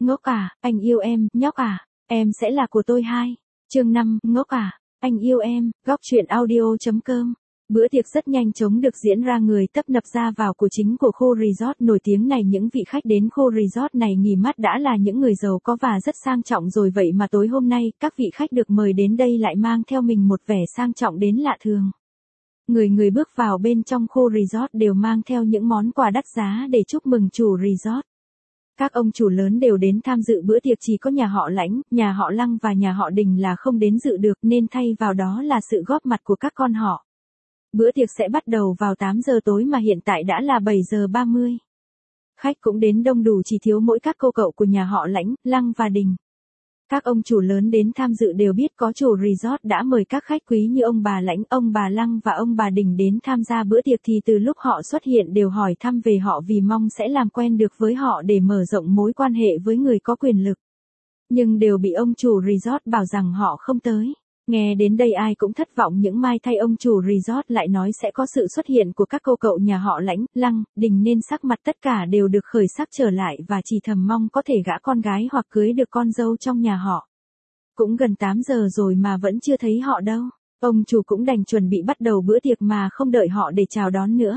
ngốc à, anh yêu em, nhóc à, em sẽ là của tôi hai. Chương 5, ngốc à, anh yêu em, góc truyện audio.com. Bữa tiệc rất nhanh chóng được diễn ra, người tấp nập ra vào của chính của khu resort nổi tiếng này. Những vị khách đến khu resort này nghỉ mát đã là những người giàu có và rất sang trọng rồi, vậy mà tối hôm nay, các vị khách được mời đến đây lại mang theo mình một vẻ sang trọng đến lạ thường. Người bước vào bên trong khu resort đều mang theo những món quà đắt giá để chúc mừng chủ resort. Các ông chủ lớn đều đến tham dự bữa tiệc, chỉ có nhà họ Lãnh, nhà họ Lăng và nhà họ Đình là không đến dự được, nên thay vào đó là sự góp mặt của các con họ. Bữa tiệc sẽ bắt đầu vào 8 giờ tối mà hiện tại đã là 7 giờ 30. Khách cũng đến đông đủ, chỉ thiếu mỗi các cô cậu của nhà họ Lãnh, Lăng và Đình. Các ông chủ lớn đến tham dự đều biết có chủ resort đã mời các khách quý như ông bà Lãnh, ông bà Lăng và ông bà Đình đến tham gia bữa tiệc, thì từ lúc họ xuất hiện đều hỏi thăm về họ vì mong sẽ làm quen được với họ để mở rộng mối quan hệ với người có quyền lực. Nhưng đều bị ông chủ resort bảo rằng họ không tới. Nghe đến đây ai cũng thất vọng, những mai thay ông chủ resort lại nói sẽ có sự xuất hiện của các cô cậu nhà họ Lãnh, Lăng, Đình nên sắc mặt tất cả đều được khởi sắc trở lại và chỉ thầm mong có thể gả con gái hoặc cưới được con dâu trong nhà họ. Cũng gần 8 giờ rồi mà vẫn chưa thấy họ đâu. Ông chủ cũng đành chuẩn bị bắt đầu bữa tiệc mà không đợi họ để chào đón nữa.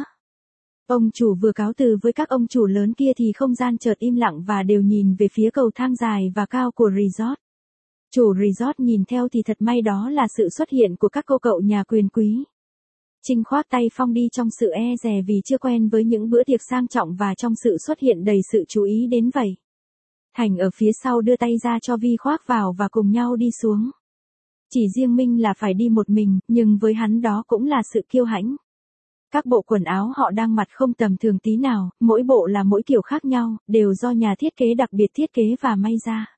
Ông chủ vừa cáo từ với các ông chủ lớn kia thì không gian chợt im lặng và đều nhìn về phía cầu thang dài và cao của resort. Chủ resort nhìn theo thì thật may đó là sự xuất hiện của các cô cậu nhà quyền quý. Trinh khoác tay Phong đi trong sự e dè vì chưa quen với những bữa tiệc sang trọng và trong sự xuất hiện đầy sự chú ý đến vậy. Thành ở phía sau đưa tay ra cho Vi khoác vào và cùng nhau đi xuống. Chỉ riêng Minh là phải đi một mình, nhưng với hắn đó cũng là sự kiêu hãnh. Các bộ quần áo họ đang mặc không tầm thường tí nào, mỗi bộ là mỗi kiểu khác nhau, đều do nhà thiết kế đặc biệt thiết kế và may ra.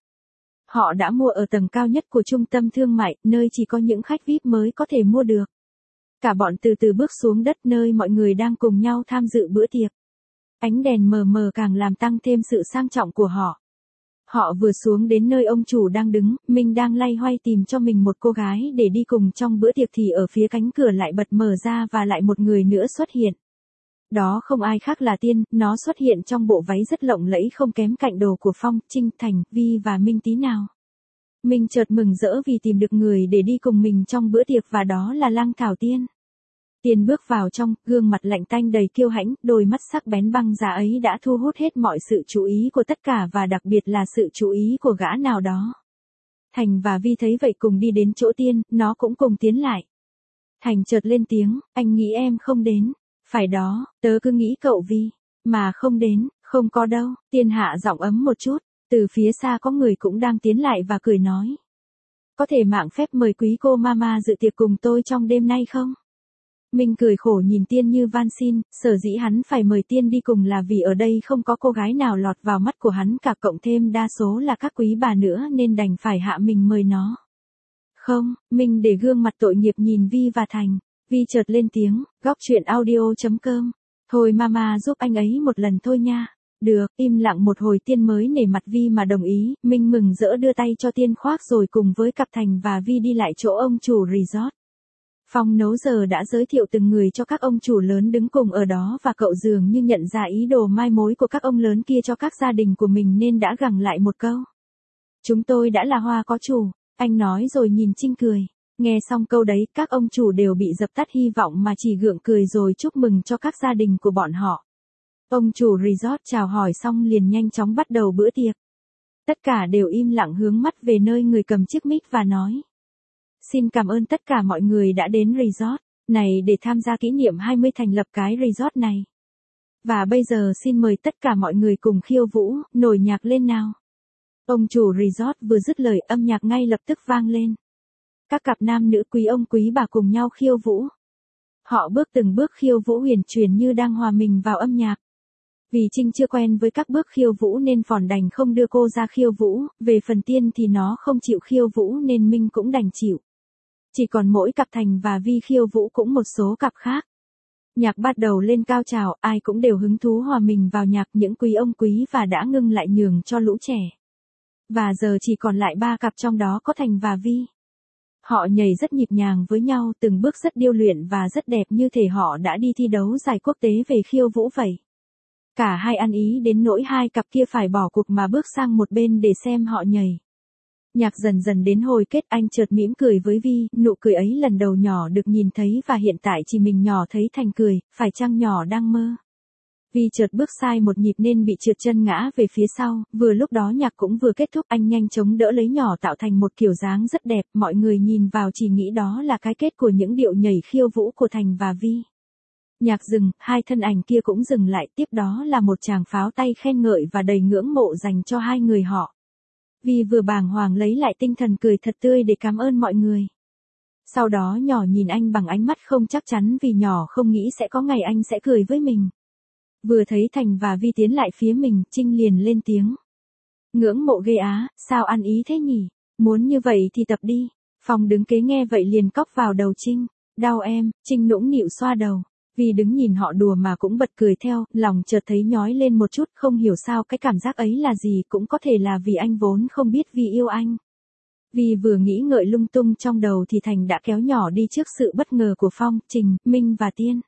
Họ đã mua ở tầng cao nhất của trung tâm thương mại, nơi chỉ có những khách VIP mới có thể mua được. Cả bọn từ từ bước xuống đất nơi mọi người đang cùng nhau tham dự bữa tiệc. Ánh đèn mờ mờ càng làm tăng thêm sự sang trọng của họ. Họ vừa xuống đến nơi ông chủ đang đứng, Minh đang loay hoay tìm cho mình một cô gái để đi cùng trong bữa tiệc thì ở phía cánh cửa lại bật mở ra và lại một người nữa xuất hiện. Đó không ai khác là Tiên, nó xuất hiện trong bộ váy rất lộng lẫy không kém cạnh đồ của Phong, Trinh, Thành, Vi và Minh tí nào. Minh chợt mừng rỡ vì tìm được người để đi cùng mình trong bữa tiệc và đó là Lăng Thảo Tiên. Tiên bước vào trong, gương mặt lạnh tanh đầy kiêu hãnh, đôi mắt sắc bén băng giá ấy đã thu hút hết mọi sự chú ý của tất cả và đặc biệt là sự chú ý của gã nào đó. Thành và Vi thấy vậy cùng đi đến chỗ Tiên, nó cũng cùng tiến lại. Thành chợt lên tiếng, anh nghĩ em không đến. Phải đó, tớ cứ nghĩ cậu Vi, mà không đến, không có đâu. Tiên hạ giọng ấm một chút, từ phía xa có người cũng đang tiến lại và cười nói. Có thể mạng phép mời quý cô mama dự tiệc cùng tôi trong đêm nay không? Minh cười khổ nhìn Tiên như van xin, sở dĩ hắn phải mời Tiên đi cùng là vì ở đây không có cô gái nào lọt vào mắt của hắn cả, cộng thêm đa số là các quý bà nữa nên đành phải hạ mình mời nó. Không, Minh để gương mặt tội nghiệp nhìn Vi và Thành. Vi chợt lên tiếng, góc truyện audio.com. Thôi mama giúp anh ấy một lần thôi nha. Được, im lặng một hồi Tiên mới nể mặt Vi mà đồng ý. Minh mừng rỡ đưa tay cho Tiên khoác rồi cùng với cặp Thành và Vi đi lại chỗ ông chủ resort. Phong nấu giờ đã giới thiệu từng người cho các ông chủ lớn đứng cùng ở đó và cậu dường như nhận ra ý đồ mai mối của các ông lớn kia cho các gia đình của mình nên đã gẳng lại một câu. Chúng tôi đã là hoa có chủ, anh nói rồi nhìn Trinh cười. Nghe xong câu đấy, các ông chủ đều bị dập tắt hy vọng mà chỉ gượng cười rồi chúc mừng cho các gia đình của bọn họ. Ông chủ resort chào hỏi xong liền nhanh chóng bắt đầu bữa tiệc. Tất cả đều im lặng hướng mắt về nơi người cầm chiếc mic và nói. Xin cảm ơn tất cả mọi người đã đến resort này để tham gia kỷ niệm 20 thành lập cái resort này. Và bây giờ xin mời tất cả mọi người cùng khiêu vũ, nổi nhạc lên nào. Ông chủ resort vừa dứt lời âm nhạc ngay lập tức vang lên. Các cặp nam nữ quý ông quý bà cùng nhau khiêu vũ. Họ bước từng bước khiêu vũ huyền chuyển như đang hòa mình vào âm nhạc. Vì Trinh chưa quen với các bước khiêu vũ nên Phòn đành không đưa cô ra khiêu vũ, về phần Tiên thì nó không chịu khiêu vũ nên Minh cũng đành chịu. Chỉ còn mỗi cặp Thành và Vi khiêu vũ cũng một số cặp khác. Nhạc bắt đầu lên cao trào, ai cũng đều hứng thú hòa mình vào nhạc, những quý ông quý và đã ngưng lại nhường cho lũ trẻ. Và giờ chỉ còn lại 3 cặp trong đó có Thành và Vi. Họ nhảy rất nhịp nhàng với nhau, từng bước rất điêu luyện và rất đẹp như thể họ đã đi thi đấu giải quốc tế về khiêu vũ vậy. Cả hai ăn ý đến nỗi hai cặp kia phải bỏ cuộc mà bước sang một bên để xem họ nhảy. Nhạc dần dần đến hồi kết, anh chợt mỉm cười với Vi, nụ cười ấy lần đầu nhỏ được nhìn thấy và hiện tại chỉ mình nhỏ thấy Thành cười, phải chăng nhỏ đang mơ. Vi chợt bước sai một nhịp nên bị trượt chân ngã về phía sau, vừa lúc đó nhạc cũng vừa kết thúc, anh nhanh chóng đỡ lấy nhỏ tạo thành một kiểu dáng rất đẹp, mọi người nhìn vào chỉ nghĩ đó là cái kết của những điệu nhảy khiêu vũ của Thành và Vi. Nhạc dừng, hai thân ảnh kia cũng dừng lại, tiếp đó là một tràng pháo tay khen ngợi và đầy ngưỡng mộ dành cho hai người họ. Vi vừa bàng hoàng lấy lại tinh thần cười thật tươi để cảm ơn mọi người. Sau đó nhỏ nhìn anh bằng ánh mắt không chắc chắn vì nhỏ không nghĩ sẽ có ngày anh sẽ cười với mình. Vừa thấy Thành và Vi tiến lại phía mình, Trinh liền lên tiếng. Ngưỡng mộ ghê á, sao ăn ý thế nhỉ? Muốn như vậy thì tập đi. Phong đứng kế nghe vậy liền cóc vào đầu Trinh. Đau em, Trinh nũng nịu xoa đầu. Vi đứng nhìn họ đùa mà cũng bật cười theo, lòng chợt thấy nhói lên một chút, không hiểu sao cái cảm giác ấy là gì, cũng có thể là vì anh vốn không biết Vi yêu anh. Vi vừa nghĩ ngợi lung tung trong đầu thì Thành đã kéo nhỏ đi trước sự bất ngờ của Phong, Trình, Minh và Tiên.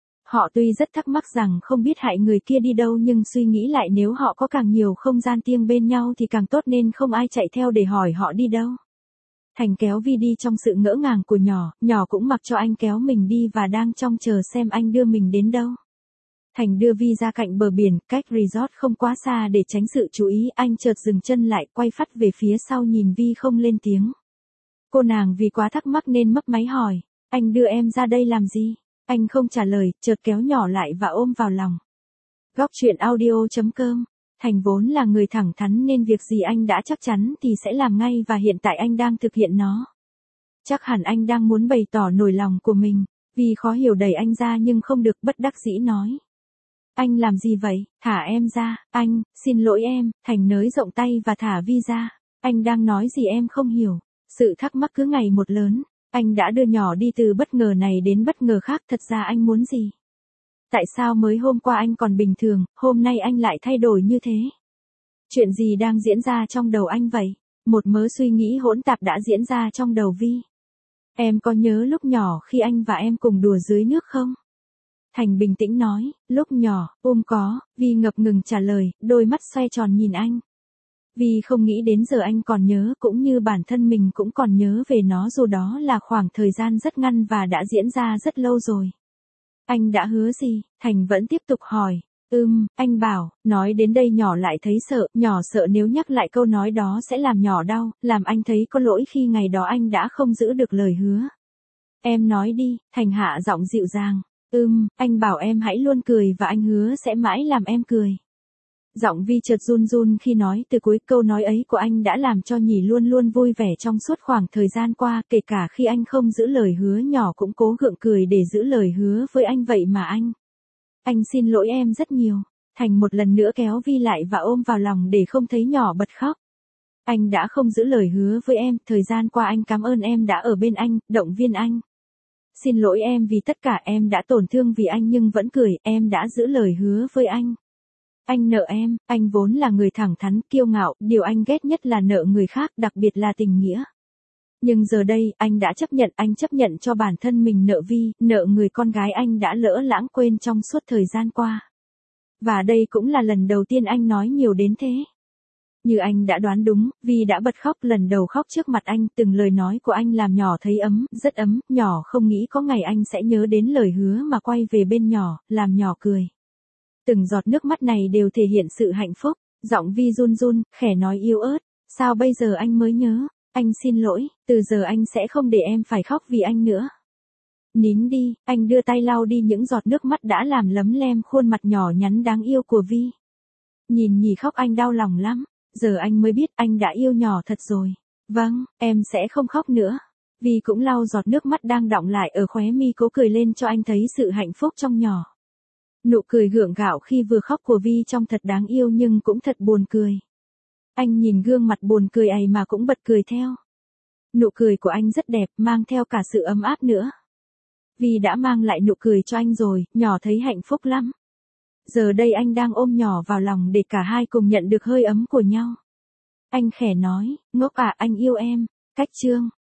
Họ tuy rất thắc mắc rằng không biết hại người kia đi đâu nhưng suy nghĩ lại nếu họ có càng nhiều không gian riêng bên nhau thì càng tốt nên không ai chạy theo để hỏi họ đi đâu. Thành kéo Vi đi trong sự ngỡ ngàng của nhỏ cũng mặc cho anh kéo mình đi và đang trông chờ xem anh đưa mình đến đâu. Thành đưa Vi ra cạnh bờ biển, cách resort không quá xa để tránh sự chú ý, anh chợt dừng chân lại, quay phắt về phía sau nhìn Vi không lên tiếng. Cô nàng vì quá thắc mắc nên mấp máy hỏi, anh đưa em ra đây làm gì? Anh không trả lời, chợt kéo nhỏ lại và ôm vào lòng. Góc truyện audio.com. Thành vốn là người thẳng thắn nên việc gì anh đã chắc chắn thì sẽ làm ngay và hiện tại anh đang thực hiện nó. Chắc hẳn anh đang muốn bày tỏ nỗi lòng của mình, vì khó hiểu đẩy anh ra nhưng không được, bất đắc dĩ nói. Anh làm gì vậy? Thả em ra, anh, xin lỗi em. Thành nới rộng tay và thả Vi ra. Anh đang nói gì em không hiểu. Sự thắc mắc cứ ngày một lớn. Anh đã đưa nhỏ đi từ bất ngờ này đến bất ngờ khác, thật ra anh muốn gì? Tại sao mới hôm qua anh còn bình thường, hôm nay anh lại thay đổi như thế? Chuyện gì đang diễn ra trong đầu anh vậy? Một mớ suy nghĩ hỗn tạp đã diễn ra trong đầu Vi. Em có nhớ lúc nhỏ khi anh và em cùng đùa dưới nước không? Thành bình tĩnh nói, lúc nhỏ, có, Vi ngập ngừng trả lời, đôi mắt xoay tròn nhìn anh. Vi không nghĩ đến giờ anh còn nhớ, cũng như bản thân mình cũng còn nhớ về nó dù đó là khoảng thời gian rất ngắn và đã diễn ra rất lâu rồi. Anh đã hứa gì? Thành vẫn tiếp tục hỏi. Anh bảo, nói đến đây nhỏ lại thấy sợ, nhỏ sợ nếu nhắc lại câu nói đó sẽ làm nhỏ đau, làm anh thấy có lỗi khi ngày đó anh đã không giữ được lời hứa. Em nói đi, Thành hạ giọng dịu dàng. Anh bảo em hãy luôn cười và anh hứa sẽ mãi làm em cười. Giọng Vi chợt run run khi nói từ cuối câu nói ấy của anh đã làm cho Nhỉ luôn luôn vui vẻ trong suốt khoảng thời gian qua, kể cả khi anh không giữ lời hứa nhỏ cũng cố gượng cười để giữ lời hứa với anh vậy mà anh. Anh xin lỗi em rất nhiều. Thành một lần nữa kéo Vi lại và ôm vào lòng để không thấy nhỏ bật khóc. Anh đã không giữ lời hứa với em, thời gian qua anh cảm ơn em đã ở bên anh, động viên anh. Xin lỗi em vì tất cả, em đã tổn thương vì anh nhưng vẫn cười, em đã giữ lời hứa với anh. Anh nợ em, anh vốn là người thẳng thắn, kiêu ngạo, điều anh ghét nhất là nợ người khác, đặc biệt là tình nghĩa. Nhưng giờ đây, anh đã anh chấp nhận cho bản thân mình nợ Vi, nợ người con gái anh đã lỡ lãng quên trong suốt thời gian qua. Và đây cũng là lần đầu tiên anh nói nhiều đến thế. Như anh đã đoán đúng, Vi đã bật khóc lần đầu khóc trước mặt anh, từng lời nói của anh làm nhỏ thấy ấm, rất ấm, nhỏ không nghĩ có ngày anh sẽ nhớ đến lời hứa mà quay về bên nhỏ, làm nhỏ cười. Từng giọt nước mắt này đều thể hiện sự hạnh phúc, giọng Vi run run, khẽ nói yếu ớt, sao bây giờ anh mới nhớ, anh xin lỗi, từ giờ anh sẽ không để em phải khóc vì anh nữa. Nín đi, anh đưa tay lau đi những giọt nước mắt đã làm lấm lem khuôn mặt nhỏ nhắn đáng yêu của Vi. Nhìn Nhỉ khóc anh đau lòng lắm, giờ anh mới biết anh đã yêu nhỏ thật rồi. Vâng, em sẽ không khóc nữa. Vi cũng lau giọt nước mắt đang đọng lại ở khóe mi, cố cười lên cho anh thấy sự hạnh phúc trong nhỏ. Nụ cười gượng gạo khi vừa khóc của Vi trông thật đáng yêu nhưng cũng thật buồn cười. Anh nhìn gương mặt buồn cười ấy mà cũng bật cười theo. Nụ cười của anh rất đẹp, mang theo cả sự ấm áp nữa. Vi đã mang lại nụ cười cho anh rồi, nhỏ thấy hạnh phúc lắm. Giờ đây anh đang ôm nhỏ vào lòng để cả hai cùng nhận được hơi ấm của nhau. Anh khẽ nói, ngốc à, anh yêu em. Cách chương